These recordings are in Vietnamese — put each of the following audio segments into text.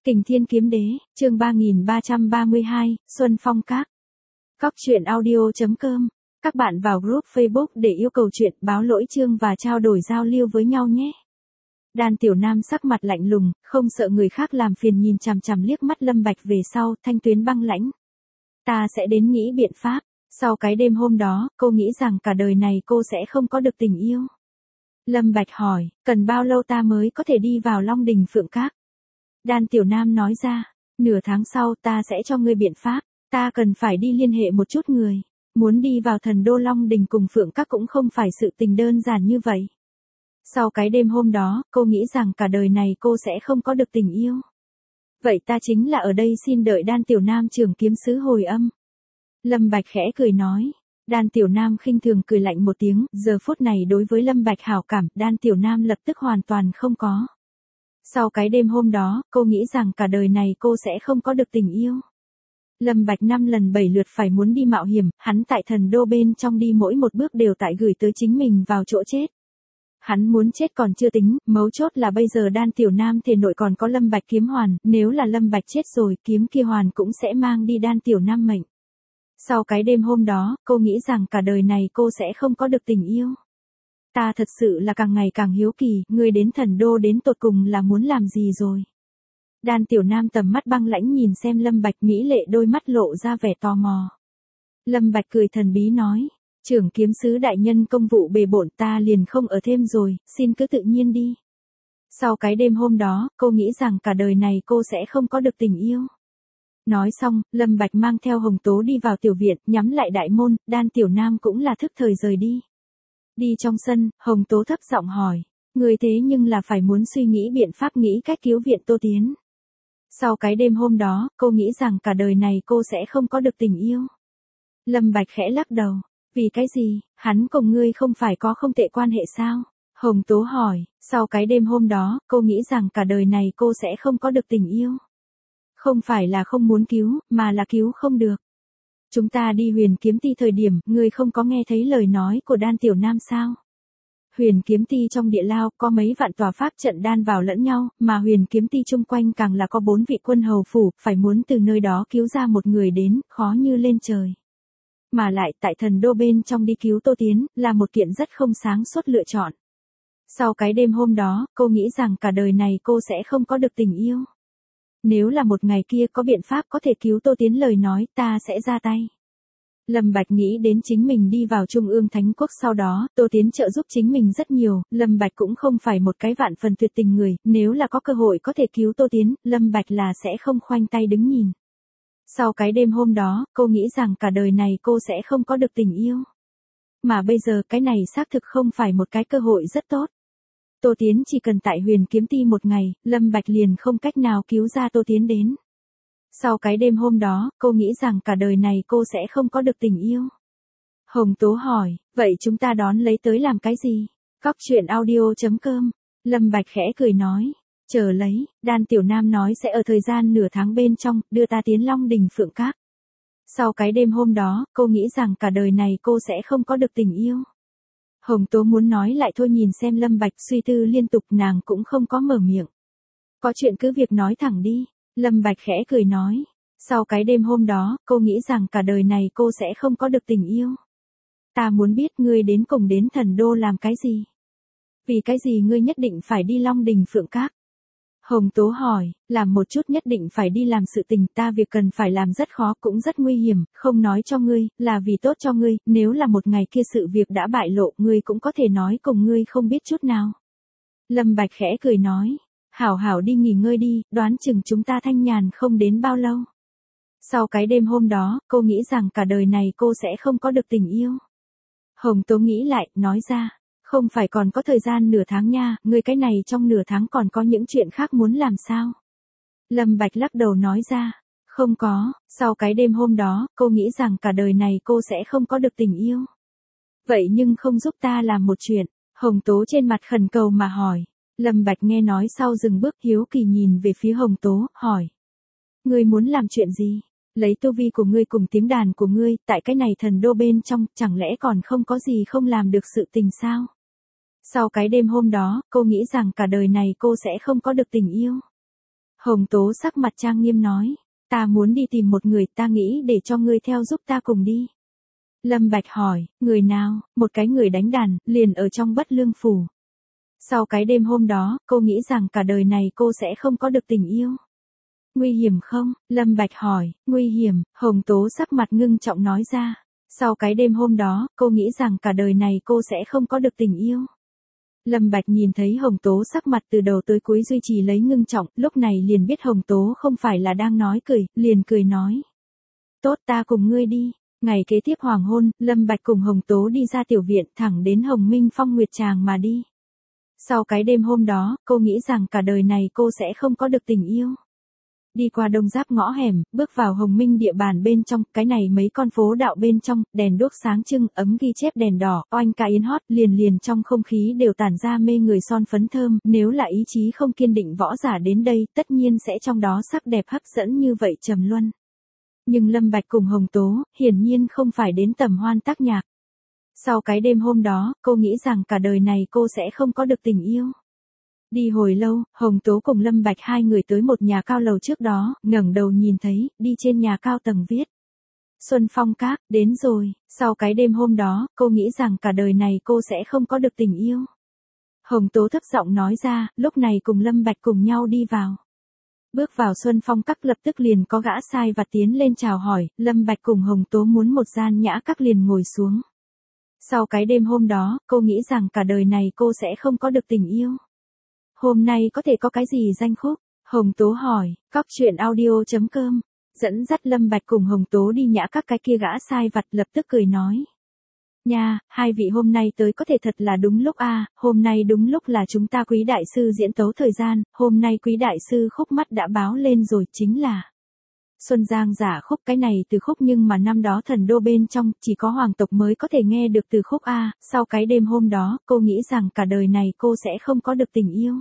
Kình Thiên Kiếm Đế, chương 3332, Xuân Phong Các. Cóc truyện audio.com. Các bạn vào group Facebook để yêu cầu chuyện, báo lỗi chương và trao đổi giao lưu với nhau nhé. Đan Tiểu Nam sắc mặt lạnh lùng, không sợ người khác làm phiền, nhìn chằm chằm liếc mắt Lâm Bạch về sau, thanh tuyến băng lãnh. Ta sẽ đến nghĩ biện pháp. Sau cái đêm hôm đó, cô nghĩ rằng cả đời này cô sẽ không có được tình yêu. Lâm Bạch hỏi, cần bao lâu ta mới có thể đi vào Long Đình Phượng Các? Đan Tiểu Nam nói ra, nửa tháng sau ta sẽ cho ngươi biện pháp, ta cần phải đi liên hệ một chút người. Muốn đi vào Thần Đô Long Đình cùng Phượng Các cũng không phải sự tình đơn giản như vậy. Sau cái đêm hôm đó, cô nghĩ rằng cả đời này cô sẽ không có được tình yêu. Vậy ta chính là ở đây xin đợi Đan Tiểu Nam trưởng kiếm sứ hồi âm. Lâm Bạch khẽ cười nói. Đan Tiểu Nam khinh thường cười lạnh một tiếng, giờ phút này đối với Lâm Bạch hảo cảm, Đan Tiểu Nam lập tức hoàn toàn không có. Sau cái đêm hôm đó, cô nghĩ rằng cả đời này cô sẽ không có được tình yêu. Lâm Bạch 5 lần 7 lượt phải muốn đi mạo hiểm, hắn tại Thần Đô bên trong đi mỗi một bước đều tại gửi tới chính mình vào chỗ chết. Hắn muốn chết còn chưa tính, mấu chốt là bây giờ Đan Tiểu Nam thể nội còn có Lâm Bạch kiếm hoàn, nếu là Lâm Bạch chết rồi, kiếm kia hoàn cũng sẽ mang đi Đan Tiểu Nam mệnh. Sau cái đêm hôm đó, cô nghĩ rằng cả đời này cô sẽ không có được tình yêu. Ta thật sự là càng ngày càng hiếu kỳ, ngươi đến Thần Đô đến tột cùng là muốn làm gì rồi? Đan Tiểu Nam tầm mắt băng lãnh nhìn xem Lâm Bạch, mỹ lệ đôi mắt lộ ra vẻ tò mò. Lâm Bạch cười thần bí nói, trưởng kiếm sứ đại nhân công vụ bề bộn, ta liền không ở thêm rồi, xin cứ tự nhiên đi. Sau cái đêm hôm đó, cô nghĩ rằng cả đời này cô sẽ không có được tình yêu. Nói xong, Lâm Bạch mang theo Hồng Tố đi vào tiểu viện, nhắm lại đại môn, Đan Tiểu Nam cũng là thức thời rời đi. Đi trong sân, Hồng Tố thấp giọng hỏi, người thế nhưng là phải muốn suy nghĩ biện pháp, nghĩ cách cứu viện Tô Tiến. Sau cái đêm hôm đó, cô nghĩ rằng cả đời này cô sẽ không có được tình yêu. Lâm Bạch khẽ lắc đầu, vì cái gì, hắn cùng ngươi không phải có không tệ quan hệ sao? Hồng Tố hỏi, sau cái đêm hôm đó, cô nghĩ rằng cả đời này cô sẽ không có được tình yêu. Không phải là không muốn cứu, mà là cứu không được. Chúng ta đi Huyền Kiếm Ti thời điểm, ngươi không có nghe thấy lời nói của Đan Tiểu Nam sao? Huyền Kiếm Ti trong địa lao, có mấy vạn tòa pháp trận đan vào lẫn nhau, mà Huyền Kiếm Ti chung quanh càng là có 4 vị quân hầu phủ, phải muốn từ nơi đó cứu ra một người đến, khó như lên trời. Mà lại tại Thần Đô bên trong đi cứu Tô Tiến, là một kiện rất không sáng suốt lựa chọn. Sau cái đêm hôm đó, cô nghĩ rằng cả đời này cô sẽ không có được tình yêu. Nếu là một ngày kia có biện pháp có thể cứu Tô Tiến lời nói, ta sẽ ra tay. Lâm Bạch nghĩ đến chính mình đi vào Trung ương Thánh Quốc sau đó, Tô Tiến trợ giúp chính mình rất nhiều, Lâm Bạch cũng không phải một cái vạn phần tuyệt tình người, nếu là có cơ hội có thể cứu Tô Tiến, Lâm Bạch là sẽ không khoanh tay đứng nhìn. Sau cái đêm hôm đó, cô nghĩ rằng cả đời này cô sẽ không có được tình yêu. Mà bây giờ cái này xác thực không phải một cái cơ hội rất tốt. Tô Tiến chỉ cần tại Huyền Kiếm Ti một ngày, Lâm Bạch liền không cách nào cứu ra Tô Tiến đến. Sau cái đêm hôm đó, cô nghĩ rằng cả đời này cô sẽ không có được tình yêu. Hồng Tố hỏi, vậy chúng ta đón lấy tới làm cái gì? Cóc truyện audio.com. Lâm Bạch khẽ cười nói, chờ lấy, Đan Tiểu Nam nói sẽ ở thời gian nửa tháng bên trong, đưa ta tiến Long Đình Phượng Các. Sau cái đêm hôm đó, cô nghĩ rằng cả đời này cô sẽ không có được tình yêu. Hồng Tố muốn nói lại thôi, nhìn xem Lâm Bạch suy tư liên tục, nàng cũng không có mở miệng. Có chuyện cứ việc nói thẳng đi. Lâm Bạch khẽ cười nói, sau cái đêm hôm đó, cô nghĩ rằng cả đời này cô sẽ không có được tình yêu. Ta muốn biết ngươi đến cùng đến Thần Đô làm cái gì? Vì cái gì ngươi nhất định phải đi Long Đình Phượng Các? Hồng Tố hỏi, làm một chút nhất định phải đi làm sự tình, ta việc cần phải làm rất khó cũng rất nguy hiểm, không nói cho ngươi, là vì tốt cho ngươi, nếu là một ngày kia sự việc đã bại lộ, ngươi cũng có thể nói cùng ngươi không biết chút nào. Lâm Bạch khẽ cười nói, hảo hảo đi nghỉ ngơi đi, đoán chừng chúng ta thanh nhàn không đến bao lâu. Sau cái đêm hôm đó, cô nghĩ rằng cả đời này cô sẽ không có được tình yêu. Hồng Tố nghĩ lại, nói ra, không phải còn có thời gian nửa tháng nha, ngươi cái này trong nửa tháng còn có những chuyện khác muốn làm sao? Lâm Bạch lắc đầu nói ra, không có, sau cái đêm hôm đó, cô nghĩ rằng cả đời này cô sẽ không có được tình yêu. Vậy nhưng không giúp ta làm một chuyện, Hồng Tố trên mặt khẩn cầu mà hỏi. Lâm Bạch nghe nói sau dừng bước, hiếu kỳ nhìn về phía Hồng Tố, hỏi. Ngươi muốn làm chuyện gì? Lấy tu vi của ngươi cùng tiếng đàn của ngươi, tại cái này Thần Đô bên trong, chẳng lẽ còn không có gì không làm được sự tình sao? Sau cái đêm hôm đó, cô nghĩ rằng cả đời này cô sẽ không có được tình yêu. Hồng Tố sắc mặt trang nghiêm nói. Ta muốn đi tìm một người, ta nghĩ để cho ngươi theo giúp ta cùng đi. Lâm Bạch hỏi, người nào? Một cái người đánh đàn, liền ở trong Bất Lương Phủ. Sau cái đêm hôm đó, cô nghĩ rằng cả đời này cô sẽ không có được tình yêu. Nguy hiểm không? Lâm Bạch hỏi, nguy hiểm, Hồng Tố sắc mặt ngưng trọng nói ra. Sau cái đêm hôm đó, cô nghĩ rằng cả đời này cô sẽ không có được tình yêu. Lâm Bạch nhìn thấy Hồng Tố sắc mặt từ đầu tới cuối duy trì lấy ngưng trọng, lúc này liền biết Hồng Tố không phải là đang nói cười, liền cười nói. Tốt, ta cùng ngươi đi. Ngày kế tiếp hoàng hôn, Lâm Bạch cùng Hồng Tố đi ra tiểu viện thẳng đến Hồng Minh Phong Nguyệt Tràng mà đi. Sau cái đêm hôm đó, cô nghĩ rằng cả đời này cô sẽ không có được tình yêu. Đi qua đông giáp ngõ hẻm, bước vào Hồng Minh địa bàn bên trong, cái này mấy con phố đạo bên trong, đèn đuốc sáng trưng, ấm ghi chép đèn đỏ, oanh ca yến hót, liền trong không khí đều tản ra mê người son phấn thơm, nếu là ý chí không kiên định võ giả đến đây, tất nhiên sẽ trong đó sắc đẹp hấp dẫn như vậy trầm luân. Nhưng Lâm Bạch cùng Hồng Tố, hiển nhiên không phải đến tầm hoan tác nhạc. Sau cái đêm hôm đó, cô nghĩ rằng cả đời này cô sẽ không có được tình yêu. Đi hồi lâu, Hồng Tố cùng Lâm Bạch hai người tới một nhà cao lầu trước đó, ngẩng đầu nhìn thấy, đi trên nhà cao tầng viết. Xuân Phong Các, đến rồi, sau cái đêm hôm đó, cô nghĩ rằng cả đời này cô sẽ không có được tình yêu. Hồng Tố thấp giọng nói ra, lúc này cùng Lâm Bạch cùng nhau đi vào. Bước vào Xuân Phong Các lập tức liền có gã sai vặt tiến lên chào hỏi, Lâm Bạch cùng Hồng Tố muốn một gian nhã các liền ngồi xuống. Sau cái đêm hôm đó, cô nghĩ rằng cả đời này cô sẽ không có được tình yêu. Hôm nay có thể có cái gì danh khúc? Hồng Tố hỏi, cóc truyện audio.com. Dẫn dắt Lâm Bạch cùng Hồng Tố đi nhã các, cái kia gã sai vặt lập tức cười nói. Nha, hai vị hôm nay tới có thể thật là đúng lúc a, hôm nay đúng lúc là chúng ta Quý đại sư diễn tấu thời gian, hôm nay Quý đại sư khúc mắt đã báo lên rồi, chính là Xuân Giang giả khúc, cái này từ khúc nhưng mà năm đó thần đô bên trong, chỉ có hoàng tộc mới có thể nghe được từ khúc a, sau cái đêm hôm đó, cô nghĩ rằng cả đời này cô sẽ không có được tình yêu.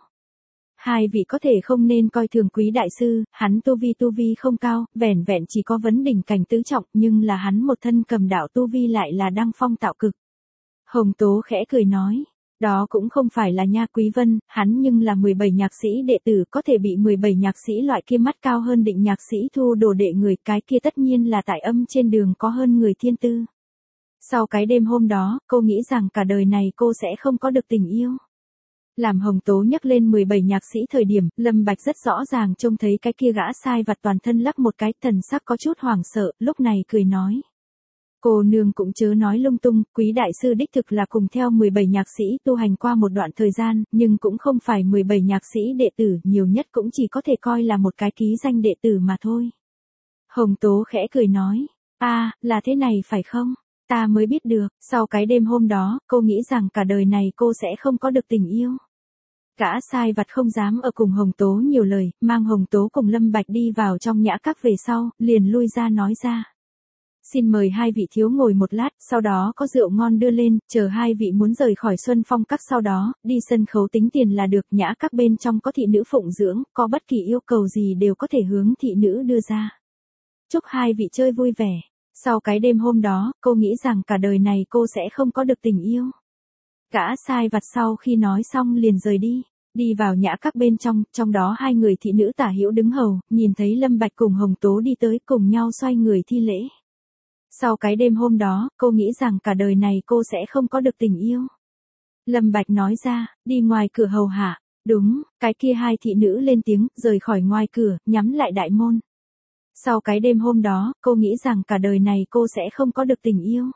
Hai vị có thể không nên coi thường Quý đại sư, hắn tu vi không cao, vẻn vẹn chỉ có vấn đỉnh cảnh tứ trọng, nhưng là hắn một thân cầm đạo tu vi lại là đăng phong tạo cực. Hồng Tố khẽ cười nói, đó cũng không phải là nha Quý Vân, hắn nhưng là 17 nhạc sĩ đệ tử, có thể bị 17 nhạc sĩ loại kia mắt cao hơn định nhạc sĩ thu đồ đệ người, cái kia tất nhiên là tại âm trên đường có hơn người thiên tư. Sau cái đêm hôm đó, cô nghĩ rằng cả đời này cô sẽ không có được tình yêu. Làm Hồng Tố nhắc lên 17 nhạc sĩ thời điểm, Lâm Bạch rất rõ ràng trông thấy cái kia gã sai vặt toàn thân lắc một cái, thần sắc có chút hoảng sợ, lúc này cười nói. Cô nương cũng chớ nói lung tung, Quý đại sư đích thực là cùng theo 17 nhạc sĩ tu hành qua một đoạn thời gian, nhưng cũng không phải 17 nhạc sĩ đệ tử, nhiều nhất cũng chỉ có thể coi là một cái ký danh đệ tử mà thôi. Hồng Tố khẽ cười nói, là thế này phải không? Ta mới biết được, sau cái đêm hôm đó, cô nghĩ rằng cả đời này cô sẽ không có được tình yêu. Gã sai vặt không dám ở cùng Hồng Tố nhiều lời, mang Hồng Tố cùng Lâm Bạch đi vào trong nhã các về sau, liền lui ra nói ra. Xin mời hai vị thiếu ngồi một lát, sau đó có rượu ngon đưa lên, chờ hai vị muốn rời khỏi Xuân Phong Các sau đó, đi sân khấu tính tiền là được, nhã các bên trong có thị nữ phụng dưỡng, có bất kỳ yêu cầu gì đều có thể hướng thị nữ đưa ra. Chúc hai vị chơi vui vẻ. Sau cái đêm hôm đó, cô nghĩ rằng cả đời này cô sẽ không có được tình yêu. Gã sai vặt sau khi nói xong liền rời đi. Đi vào nhã các bên trong, trong đó hai người thị nữ tả hữu đứng hầu, nhìn thấy Lâm Bạch cùng Hồng Tố đi tới cùng nhau xoay người thi lễ. Sau cái đêm hôm đó, cô nghĩ rằng cả đời này cô sẽ không có được tình yêu. Lâm Bạch nói ra, đi ngoài cửa hầu hạ. Đúng, cái kia hai thị nữ lên tiếng, rời khỏi ngoài cửa, nhắm lại đại môn. Sau cái đêm hôm đó, cô nghĩ rằng cả đời này cô sẽ không có được tình yêu.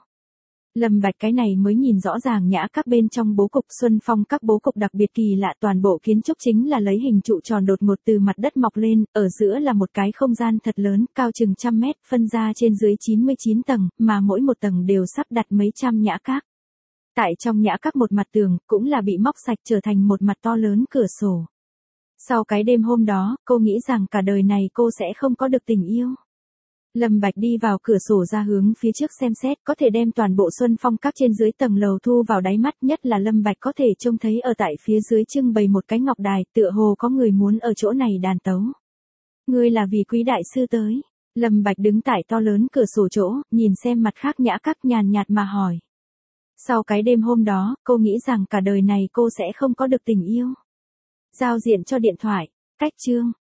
Lâm Bạch cái này mới nhìn rõ ràng nhã các bên trong bố cục Xuân Phong Các bố cục đặc biệt kỳ lạ, toàn bộ kiến trúc chính là lấy hình trụ tròn đột ngột từ mặt đất mọc lên, ở giữa là một cái không gian thật lớn, cao chừng 100 mét, phân ra trên dưới 99 tầng, mà mỗi một tầng đều sắp đặt mấy trăm nhã các. Tại trong nhã các một mặt tường, cũng là bị móc sạch trở thành một mặt to lớn cửa sổ. Sau cái đêm hôm đó, cô nghĩ rằng cả đời này cô sẽ không có được tình yêu. Lâm Bạch đi vào cửa sổ ra hướng phía trước xem xét, có thể đem toàn bộ Xuân Phong Các trên dưới tầng lầu thu vào đáy mắt, nhất là Lâm Bạch có thể trông thấy ở tại phía dưới trưng bày một cái ngọc đài, tựa hồ có người muốn ở chỗ này đàn tấu. Ngươi là vì Quý đại sư tới. Lâm Bạch đứng tại to lớn cửa sổ chỗ, nhìn xem mặt khác nhã các, nhàn nhạt mà hỏi. Sau cái đêm hôm đó, cô nghĩ rằng cả đời này cô sẽ không có được tình yêu. Giao diện cho điện thoại. Cách chương.